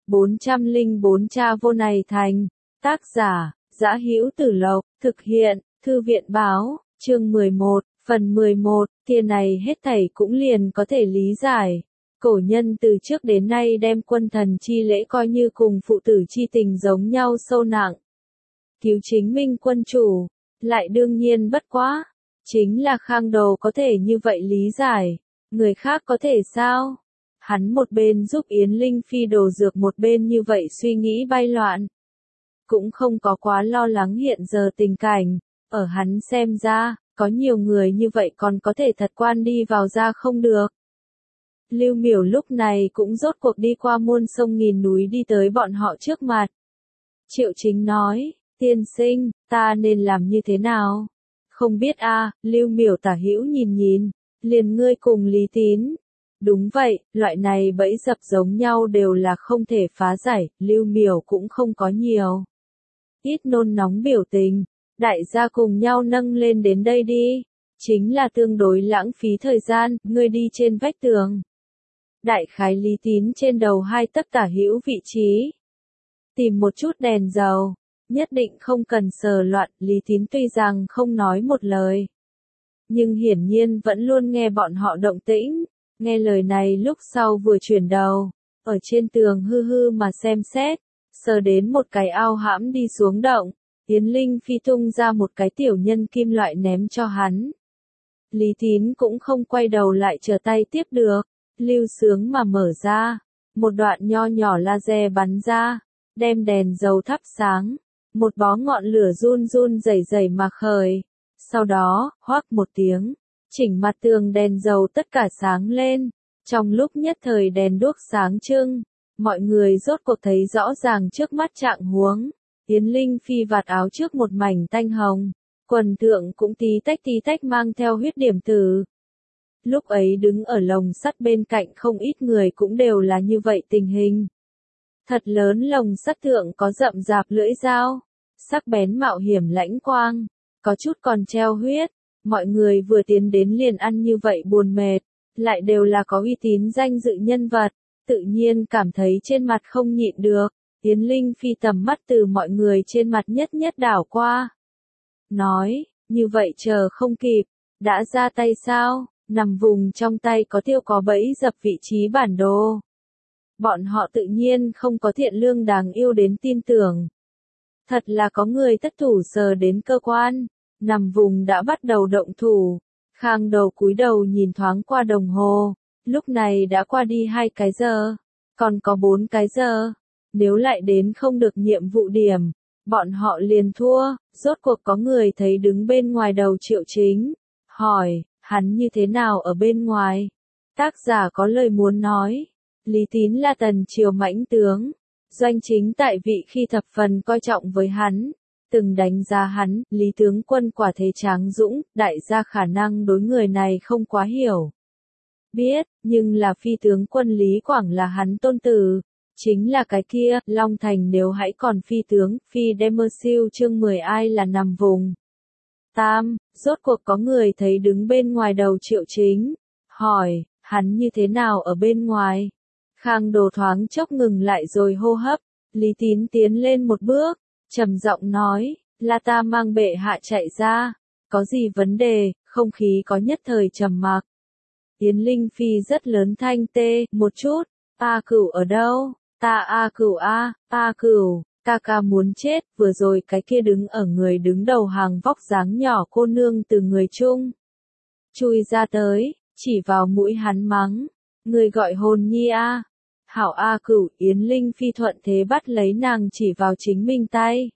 404 Cha vô này thành. Tác giả, Dã Hữu Tử Lộc, thực hiện, Thư viện báo, chương 11, phần 11, kia này hết thảy cũng liền có thể lý giải. Cổ nhân từ trước đến nay đem quân thần chi lễ coi như cùng phụ tử chi tình giống nhau sâu nặng. Cứu chính minh quân chủ, lại đương nhiên bất quá. Chính là Khang Đồ có thể như vậy lý giải, người khác có thể sao? Hắn một bên giúp Yến Linh Phi đồ dược một bên như vậy suy nghĩ bay loạn. Cũng không có quá lo lắng hiện giờ tình cảnh, ở hắn xem ra, có nhiều người như vậy còn có thể thật quan đi vào ra không được. Lưu Miểu lúc này cũng rốt cuộc đi qua muôn sông nghìn núi đi tới bọn họ trước mặt. Triệu Chính nói, tiên sinh, ta nên làm như thế nào? Không biết a, Lưu Miểu tả hữu nhìn, liền ngươi cùng Lý Tín. Đúng vậy, loại này bẫy dập giống nhau đều là không thể phá giải, Lưu Miểu cũng không có nhiều. Ít nôn nóng biểu tình, đại gia cùng nhau nâng lên đến đây đi. Chính là tương đối lãng phí thời gian, ngươi đi trên vách tường. Đại khái Lý Tín trên đầu 2 tấc tả hữu vị trí. Tìm một chút đèn dầu, nhất định không cần sờ loạn, Lý Tín tuy rằng không nói một lời. Nhưng hiển nhiên vẫn luôn nghe bọn họ động tĩnh, nghe lời này lúc sau vừa chuyển đầu, ở trên tường hư hư mà xem xét, sờ đến một cái ao hãm đi xuống động, Yến Linh Phi tung ra một cái tiểu nhân kim loại ném cho hắn. Lý Tín cũng không quay đầu lại chờ tay tiếp được, lưu sướng mà mở ra, một đoạn nho nhỏ laser bắn ra, đem đèn dầu thắp sáng, một bó ngọn lửa run run rẩy mà khởi. Sau đó, hoác một tiếng, chỉnh mặt tường đèn dầu tất cả sáng lên, trong lúc nhất thời đèn đuốc sáng trưng, mọi người rốt cuộc thấy rõ ràng trước mắt trạng huống. Yến Linh Phi vạt áo trước một mảnh tanh hồng, quần thượng cũng tí tách mang theo huyết điểm tử. Lúc ấy đứng ở lồng sắt bên cạnh không ít người cũng đều là như vậy tình hình. Thật lớn lồng sắt thượng có rậm rạp lưỡi dao, sắc bén mạo hiểm lãnh quang, có chút còn treo huyết, mọi người vừa tiến đến liền ăn như vậy buồn mệt, lại đều là có uy tín danh dự nhân vật, tự nhiên cảm thấy trên mặt không nhịn được. Yến Linh Phi tầm mắt từ mọi người trên mặt nhất đảo qua. Nói, như vậy chờ không kịp, đã ra tay sao, nằm vùng trong tay có tiêu có bẫy dập vị trí bản đồ. Bọn họ tự nhiên không có thiện lương đáng yêu đến tin tưởng. Thật là có người thất thủ sờ đến cơ quan, nằm vùng đã bắt đầu động thủ. Khang Đầu cúi đầu nhìn thoáng qua đồng hồ, lúc này đã qua đi 2 cái giờ, còn có 4 cái giờ. Nếu lại đến không được nhiệm vụ điểm, bọn họ liền thua. Rốt cuộc có người thấy đứng bên ngoài đầu Triệu Chính, hỏi, hắn như thế nào ở bên ngoài? Tác giả có lời muốn nói, Lý Tín là tần triều mãnh tướng, Doanh Chính tại vị khi thập phần coi trọng với hắn, từng đánh giá hắn, Lý tướng quân quả thế tráng dũng, đại gia khả năng đối người này không quá hiểu. Biết, nhưng là phi tướng quân Lý Quảng là hắn tôn tử. Chính là cái kia, Long Thành nếu hãy còn phi tướng, phi Demersiu chương 10 ai là nằm vùng. Tam, rốt cuộc có người thấy đứng bên ngoài đầu Triệu Chính, hỏi, hắn như thế nào ở bên ngoài? Khang Đồ thoáng chốc ngừng lại rồi hô hấp, Lý Tín tiến lên một bước, trầm giọng nói, là ta mang bệ hạ chạy ra, có gì vấn đề, không khí có nhất thời trầm mặc. Yến Linh Phi rất lớn thanh tê, một chút, A Cửu ở đâu? Ta A Cửu A Cửu, ca ca muốn chết, vừa rồi cái kia đứng ở người đứng đầu hàng vóc dáng nhỏ cô nương từ người chung. Chui ra tới, chỉ vào mũi hắn mắng, người gọi hồn nhi a. Hảo A Cửu, Yến Linh Phi thuận thế bắt lấy nàng chỉ vào chính mình tay.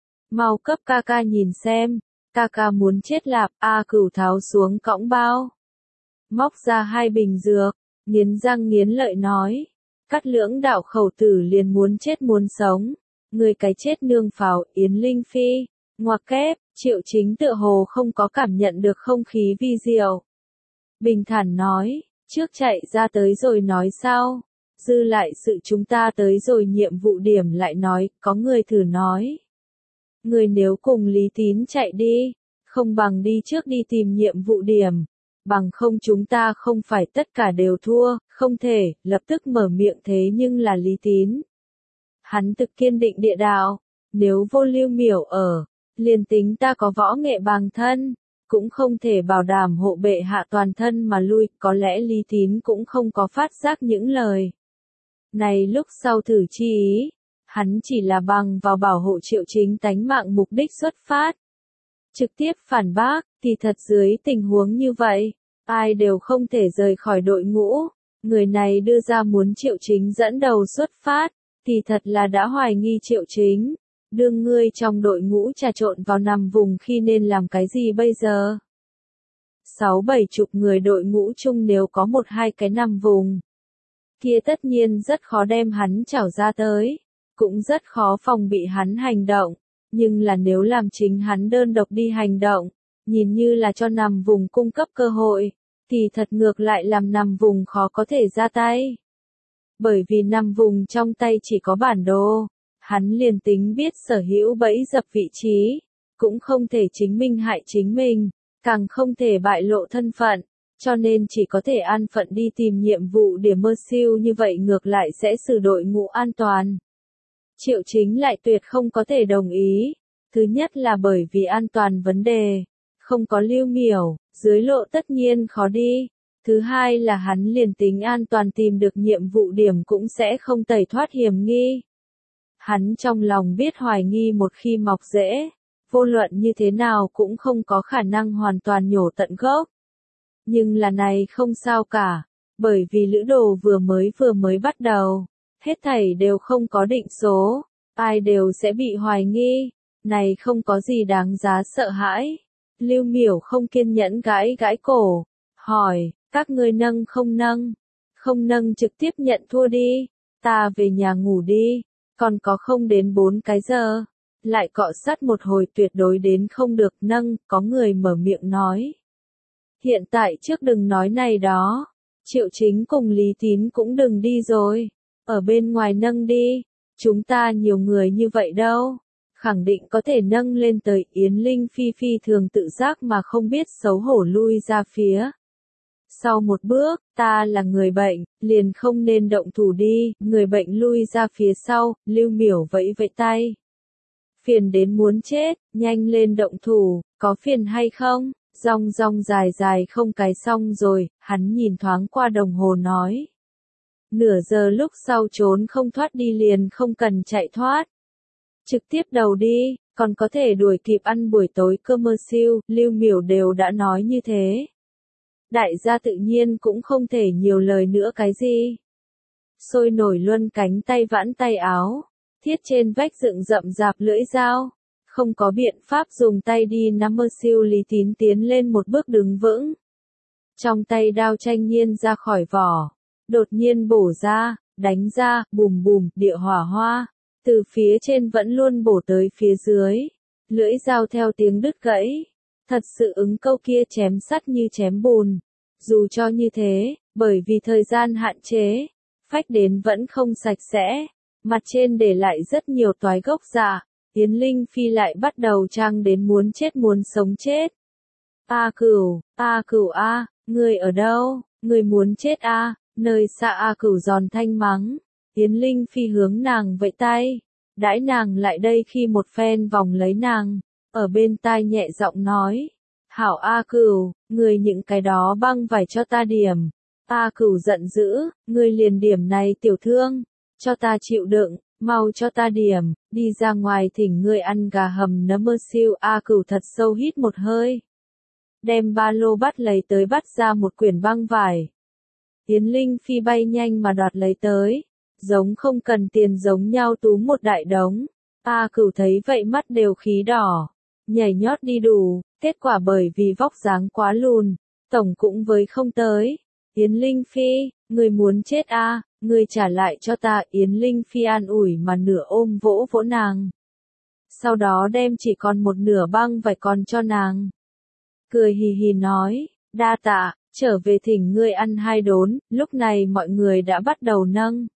Mau cấp ca ca nhìn xem, ca ca muốn chết lạp, A Cửu tháo xuống cõng bao. Móc ra 2 bình dược, nghiến răng nghiến lợi nói. Cắt Lưỡng đạo khẩu tử liền muốn chết muốn sống, người cái chết nương pháo. Yến Linh Phi, ngoặc kép, Triệu Chính tựa hồ không có cảm nhận được không khí vi diệu. Bình thản nói, trước chạy ra tới rồi nói sao, dư lại sự chúng ta tới rồi nhiệm vụ điểm lại nói, có người thử nói. Người nếu cùng Lý Tín chạy đi, không bằng đi trước đi tìm nhiệm vụ điểm. Bằng không chúng ta không phải tất cả đều thua, không thể, lập tức mở miệng thế nhưng là Lý Tín. Hắn thực kiên định địa đạo, nếu vô Lưu Miểu ở, liền tính ta có võ nghệ bằng thân, cũng không thể bảo đảm hộ bệ hạ toàn thân mà lui, có lẽ Lý Tín cũng không có phát giác những lời này lúc sau thử chi ý, hắn chỉ là bằng vào bảo hộ Triệu Chính tánh mạng mục đích xuất phát. Trực tiếp phản bác, thì thật dưới tình huống như vậy, ai đều không thể rời khỏi đội ngũ, người này đưa ra muốn Triệu Chính dẫn đầu xuất phát, thì thật là đã hoài nghi Triệu Chính. Đương ngươi trong đội ngũ trà trộn vào nằm vùng khi nên làm cái gì bây giờ? 6-7 chục người đội ngũ chung nếu có 1-2 cái nằm vùng, kia tất nhiên rất khó đem hắn trảo ra tới, cũng rất khó phòng bị hắn hành động, nhưng là nếu làm chính hắn đơn độc đi hành động, nhìn như là cho nằm vùng cung cấp cơ hội, thì thật ngược lại làm nằm vùng khó có thể ra tay. Bởi vì nằm vùng trong tay chỉ có bản đồ, hắn liền tính biết sở hữu bẫy dập vị trí, cũng không thể chính minh hại chính mình, càng không thể bại lộ thân phận, cho nên chỉ có thể an phận đi tìm nhiệm vụ điểm mơ siêu, như vậy ngược lại sẽ xử đội ngũ an toàn. Triệu Chính lại tuyệt không có thể đồng ý, thứ nhất là bởi vì an toàn vấn đề, không có Lưu Miểu, dưới lộ tất nhiên khó đi. Thứ hai là hắn liền tính an toàn tìm được nhiệm vụ điểm cũng sẽ không tẩy thoát hiểm nghi. Hắn trong lòng biết hoài nghi một khi mọc rễ, vô luận như thế nào cũng không có khả năng hoàn toàn nhổ tận gốc. Nhưng là này không sao cả, bởi vì lữ đồ vừa mới bắt đầu, hết thảy đều không có định số, ai đều sẽ bị hoài nghi, này không có gì đáng giá sợ hãi. Lưu Miểu không kiên nhẫn gãi gãi cổ, hỏi, các ngươi nâng không nâng trực tiếp nhận thua đi, ta về nhà ngủ đi, còn có không đến 4 cái giờ, lại cọ sát một hồi tuyệt đối đến không được nâng, có người mở miệng nói. Hiện tại trước đừng nói này đó, Triệu Chính cùng Lý Tín cũng đừng đi rồi, ở bên ngoài nâng đi, chúng ta nhiều người như vậy đâu, khẳng định có thể nâng lên tới. Yến Linh phi phi thường tự giác mà không biết xấu hổ lui ra phía sau một bước, ta là người bệnh, liền không nên động thủ đi, người bệnh lui ra phía sau, Lưu Miểu vẫy vẫy tay. Phiền đến muốn chết, nhanh lên động thủ, có phiền hay không? Rong rong dài dài không cái xong rồi, hắn nhìn thoáng qua đồng hồ nói. Nửa giờ lúc sau trốn không thoát đi liền không cần chạy thoát. Trực tiếp đầu đi, còn có thể đuổi kịp ăn buổi tối cơm mơ siêu, Lưu Miểu đều đã nói như thế. Đại gia tự nhiên cũng không thể nhiều lời nữa cái gì. Sôi nổi luân cánh tay vãn tay áo, thiết trên vách dựng rậm rạp lưỡi dao. Không có biện pháp dùng tay đi nắm mơ siêu. Lý Tín tiến lên một bước đứng vững. Trong tay đao tranh nhiên ra khỏi vỏ, đột nhiên bổ ra, đánh ra, bùm bùm, địa hỏa hoa, từ phía trên vẫn luôn bổ tới phía dưới, lưỡi dao theo tiếng đứt gãy, thật sự ứng câu kia chém sắt như chém bùn. Dù cho như thế, bởi vì thời gian hạn chế, phách đến vẫn không sạch sẽ, mặt trên để lại rất nhiều toái gốc dạ. Yến Linh phi lại bắt đầu trang đến muốn chết muốn sống chết. A Cửu a, ngươi ở đâu? Ngươi muốn chết a? Nơi xa A Cửu giòn thanh mắng. Yến Linh phi hướng nàng vẫy tay, đãi nàng lại đây khi một phen vòng lấy nàng, ở bên tai nhẹ giọng nói: "Hảo A Cửu, ngươi những cái đó băng vải cho ta điểm." A Cửu giận dữ, ngươi liền điểm này tiểu thương, cho ta chịu đựng. Mau cho ta điểm, đi ra ngoài thỉnh ngươi ăn gà hầm nấm mơ siêu. A Cửu thật sâu hít một hơi, đem ba lô bắt lấy tới, bắt ra một quyển băng vải. Yến Linh phi bay nhanh mà đoạt lấy tới, giống không cần tiền giống nhau túm một đại đống. A Cửu thấy vậy mắt đều khí đỏ, nhảy nhót đi đủ, kết quả bởi vì vóc dáng quá lùn, tổng cũng với không tới. Yến Linh phi, ngươi muốn chết a? Ngươi trả lại cho ta. Yến Linh phi an ủi mà nửa ôm vỗ vỗ nàng. Sau đó đem chỉ còn một nửa băng vải còn cho nàng. Cười hì hì nói, đa tạ, trở về thỉnh ngươi ăn 2 đốn. Lúc này mọi người đã bắt đầu nâng.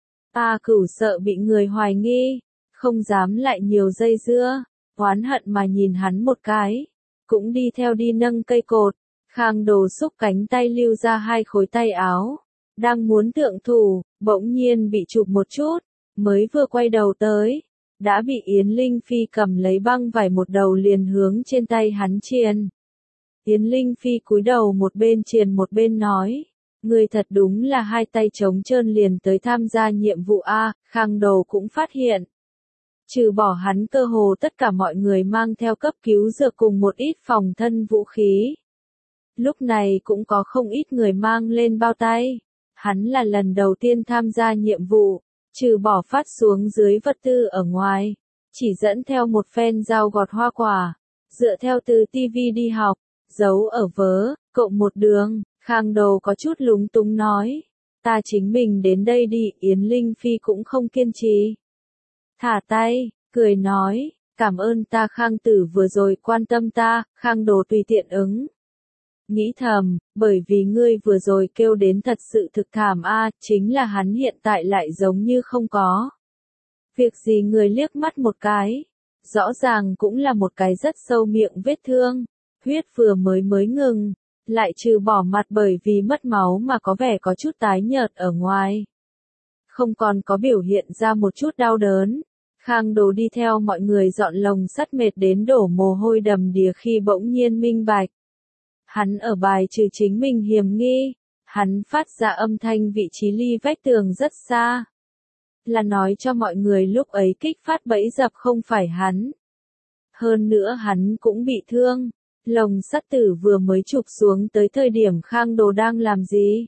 A Cửu sợ bị người hoài nghi, không dám lại nhiều dây dưa, oán hận mà nhìn hắn một cái, cũng đi theo đi nâng cây cột. Khang Đồ xúc cánh tay lưu ra 2 khối tay áo, đang muốn thượng thủ, bỗng nhiên bị chụp một chút, mới vừa quay đầu tới, đã bị Yến Linh Phi cầm lấy băng vải một đầu liền hướng trên tay hắn triền. Yến Linh Phi cúi đầu một bên triền một bên nói, ngươi thật đúng là hai tay trống trơn liền tới tham gia nhiệm vụ A, Khang Đồ cũng phát hiện. Trừ bỏ hắn cơ hồ tất cả mọi người mang theo cấp cứu dược cùng một ít phòng thân vũ khí. Lúc này cũng có không ít người mang lên bao tay. Hắn là lần đầu tiên tham gia nhiệm vụ, trừ bỏ phát xuống dưới vật tư ở ngoài, chỉ dẫn theo một phen dao gọt hoa quả, dựa theo từ TV đi học, giấu ở vớ, cộng một đường, Khang Đồ có chút lúng túng nói, ta chính mình đến đây đi, Yến Linh Phi cũng không kiên trì. Thả tay, cười nói, cảm ơn ta Khang Tử vừa rồi quan tâm ta, Khang Đồ tùy tiện ứng. Nghĩ thầm, bởi vì ngươi vừa rồi kêu đến thật sự thực thảm a, chính là hắn hiện tại lại giống như không có. Việc gì người liếc mắt một cái, rõ ràng cũng là một cái rất sâu miệng vết thương, huyết vừa mới ngừng, lại trừ bỏ mặt bởi vì mất máu mà có vẻ có chút tái nhợt ở ngoài. Không còn có biểu hiện ra một chút đau đớn. Khang Đồ đi theo mọi người dọn lồng sắt mệt đến đổ mồ hôi đầm đìa khi bỗng nhiên minh bạch. Hắn ở bài trừ chính mình hiểm nghi, hắn phát ra âm thanh vị trí ly vách tường rất xa. Là nói cho mọi người lúc ấy kích phát bẫy dập không phải hắn. Hơn nữa hắn cũng bị thương, lồng sắt tử vừa mới chụp xuống tới thời điểm Khang Đồ đang làm gì.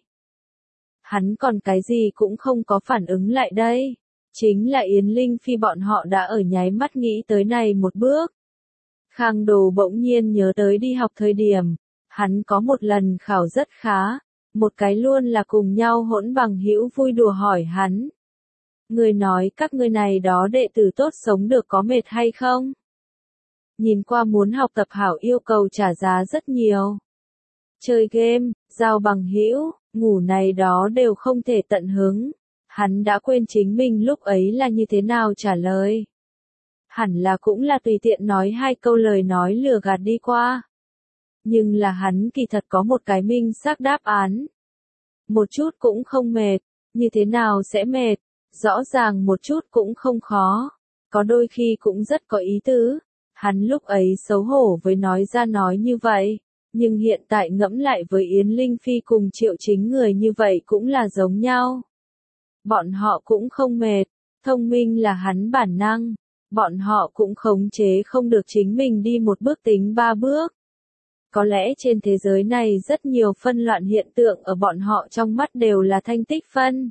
Hắn còn cái gì cũng không có phản ứng lại đây. Chính là Yến Linh Phi bọn họ đã ở nháy mắt nghĩ tới này một bước. Khang Đồ bỗng nhiên nhớ tới đi học thời điểm. Hắn có một lần khảo rất khá, một cái luôn là cùng nhau hỗn bằng hữu vui đùa hỏi hắn. Người nói các ngươi này đó đệ tử tốt sống được có mệt hay không? Nhìn qua muốn học tập hảo yêu cầu trả giá rất nhiều. Chơi game, giao bằng hữu, ngủ này đó đều không thể tận hứng. Hắn đã quên chính mình lúc ấy là như thế nào trả lời. Hẳn là cũng là tùy tiện nói hai câu lời nói lừa gạt đi qua. Nhưng là hắn kỳ thật có một cái minh xác đáp án. Một chút cũng không mệt, như thế nào sẽ mệt, rõ ràng một chút cũng không khó, có đôi khi cũng rất có ý tứ. Hắn lúc ấy xấu hổ với nói ra nói như vậy, nhưng hiện tại ngẫm lại với Yến Linh Phi cùng Triệu Chính người như vậy cũng là giống nhau. Bọn họ cũng không mệt, thông minh là hắn bản năng, bọn họ cũng khống chế không được chính mình đi một bước tính ba bước. Có lẽ trên thế giới này rất nhiều phân loạn hiện tượng ở bọn họ trong mắt đều là thanh tích phân.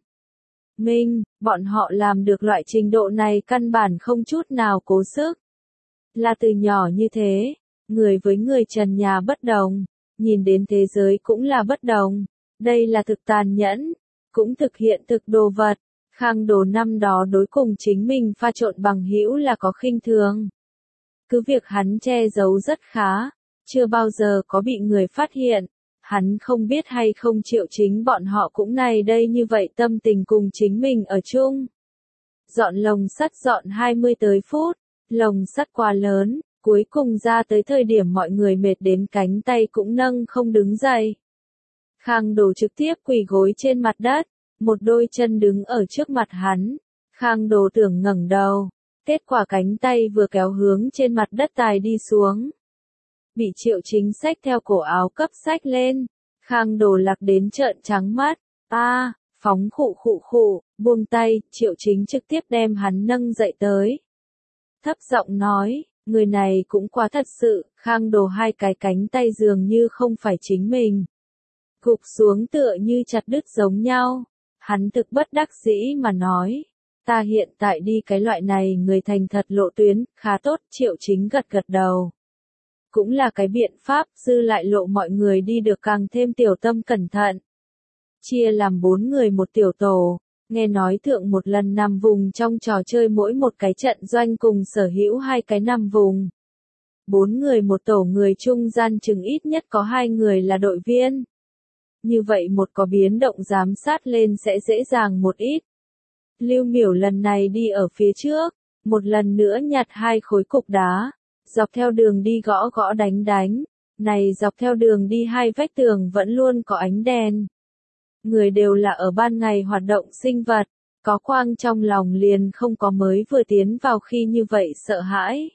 Bọn họ làm được loại trình độ này căn bản không chút nào cố sức. Là từ nhỏ như thế, người với người trần nhà bất đồng, nhìn đến thế giới cũng là bất đồng. Đây là thực tàn nhẫn, cũng thực hiện thực đồ vật. Khang Đồ năm đó đối cùng chính mình pha trộn bằng hữu là có khinh thường. Cứ việc hắn che giấu rất khá. Chưa bao giờ có bị người phát hiện, hắn không biết hay không Triệu Chính bọn họ cũng này đây như vậy tâm tình cùng chính mình ở chung. Dọn lồng sắt dọn 20 tới phút, lồng sắt quá lớn, cuối cùng ra tới thời điểm mọi người mệt đến cánh tay cũng nâng không đứng dậy. Khang Đồ trực tiếp quỳ gối trên mặt đất, một đôi chân đứng ở trước mặt hắn. Khang Đồ tưởng ngẩng đầu, kết quả cánh tay vừa kéo hướng trên mặt đất tài đi xuống. Bị Triệu Chính xách theo cổ áo cấp xách lên, Khang Đồ lạc đến trợn trắng mắt, phóng khụ, buông tay, Triệu Chính trực tiếp đem hắn nâng dậy tới. Thấp giọng nói, người này cũng quá thật sự, Khang Đồ hai cái cánh tay dường như không phải chính mình. Gục xuống tựa như chặt đứt giống nhau, hắn thực bất đắc dĩ mà nói, ta hiện tại đi cái loại này người thành thật lộ tuyến, khá tốt, Triệu Chính gật gật đầu. Cũng là cái biện pháp, dư lại lộ mọi người đi được càng thêm tiểu tâm cẩn thận. Chia làm 4 người một tiểu tổ, nghe nói thượng một lần nằm vùng trong trò chơi mỗi một cái trận doanh cùng sở hữu 2 cái nằm vùng. 4 người một tổ người trung gian chừng ít nhất có 2 người là đội viên. Như vậy một có biến động giám sát lên sẽ dễ dàng một ít. Lưu Miểu lần này đi ở phía trước, một lần nữa nhặt 2 khối cục đá. Dọc theo đường đi gõ gõ đánh, này dọc theo đường đi 2 vách tường vẫn luôn có ánh đèn. Người đều là ở ban ngày hoạt động sinh vật, Có quang trong lòng liền không có mới vừa tiến vào khi như vậy sợ hãi.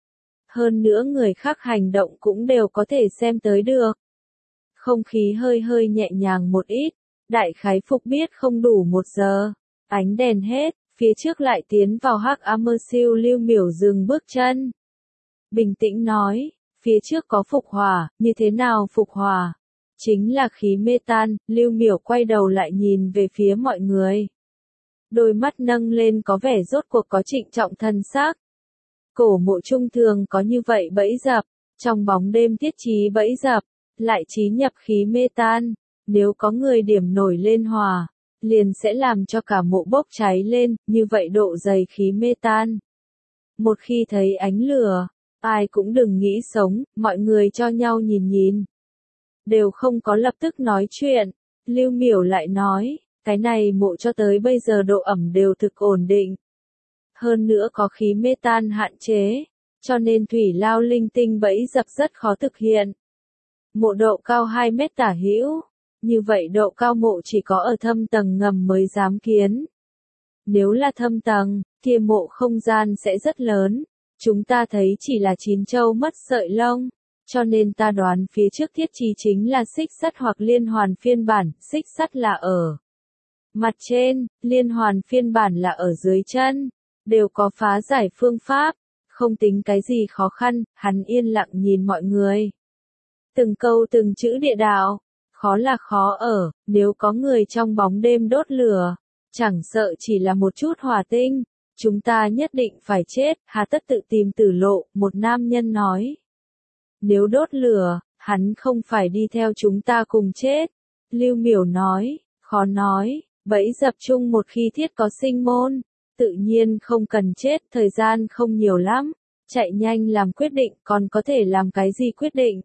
Hơn nữa người khác hành động cũng đều có thể xem tới được. Không khí hơi hơi nhẹ nhàng một ít, đại khái phục biết không đủ 1 giờ. Ánh đèn hết, phía trước lại tiến vào hắc ám siêu Lưu Miểu dừng bước chân. Bình tĩnh nói, phía trước có phục hỏa, như thế nào phục hỏa? Chính là khí mê tan. Lưu Miểu quay đầu lại nhìn về phía mọi người. Đôi mắt nâng lên có vẻ rốt cuộc có trịnh trọng thân xác. Cổ mộ trung thường có như vậy bẫy dập, trong bóng đêm thiết trí bẫy dập, lại trí nhập khí mê tan. Nếu có người điểm nổi lên hỏa, liền sẽ làm cho cả mộ bốc cháy lên, như vậy độ dày khí mê tan. Một khi thấy ánh lửa, ai cũng đừng nghĩ sống, mọi người cho nhau nhìn nhìn. Đều không có lập tức nói chuyện, Lưu Miểu lại nói, cái này mộ cho tới bây giờ độ ẩm đều thực ổn định. Hơn nữa có khí mê tan hạn chế, cho nên thủy lao linh tinh bẫy dập rất khó thực hiện. Mộ độ cao 2 mét tả hữu, như vậy độ cao mộ chỉ có ở thâm tầng ngầm mới dám kiến. Nếu là thâm tầng, kia mộ không gian sẽ rất lớn. Chúng ta thấy chỉ là 9 châu mất sợi lông, cho nên ta đoán phía trước thiết trí chính là xích sắt hoặc liên hoàn phiên bản, xích sắt là ở mặt trên, liên hoàn phiên bản là ở dưới chân, đều có phá giải phương pháp, không tính cái gì khó khăn. Hắn yên lặng nhìn mọi người. Từng câu từng chữ địa đạo, khó là khó ở, nếu có người trong bóng đêm đốt lửa, chẳng sợ chỉ là một chút hỏa tinh, chúng ta nhất định phải chết, hà tất tự tìm tử lộ, một nam nhân nói. Nếu đốt lửa, hắn không phải đi theo chúng ta cùng chết. Lưu Miểu nói, khó nói, bẫy dập chung một khi thiết có sinh môn, tự nhiên không cần chết, thời gian không nhiều lắm, chạy nhanh làm quyết định, còn có thể làm cái gì quyết định.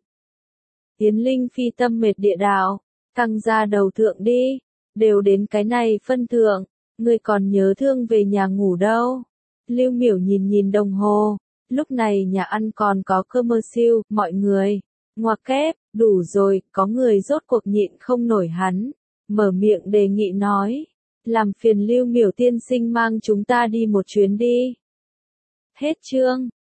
Yến Linh phi tâm mệt địa đạo, căng ra đầu thượng đi, đều đến cái này phân thượng, người còn nhớ thương về nhà ngủ đâu. Lưu Miểu nhìn nhìn đồng hồ, lúc này nhà ăn còn có cơm siêu, mọi người, ngoặc kép, đủ rồi, có người rốt cuộc nhịn không nổi hắn, mở miệng đề nghị nói, làm phiền Lưu Miểu tiên sinh mang chúng ta đi một chuyến đi. Hết chương.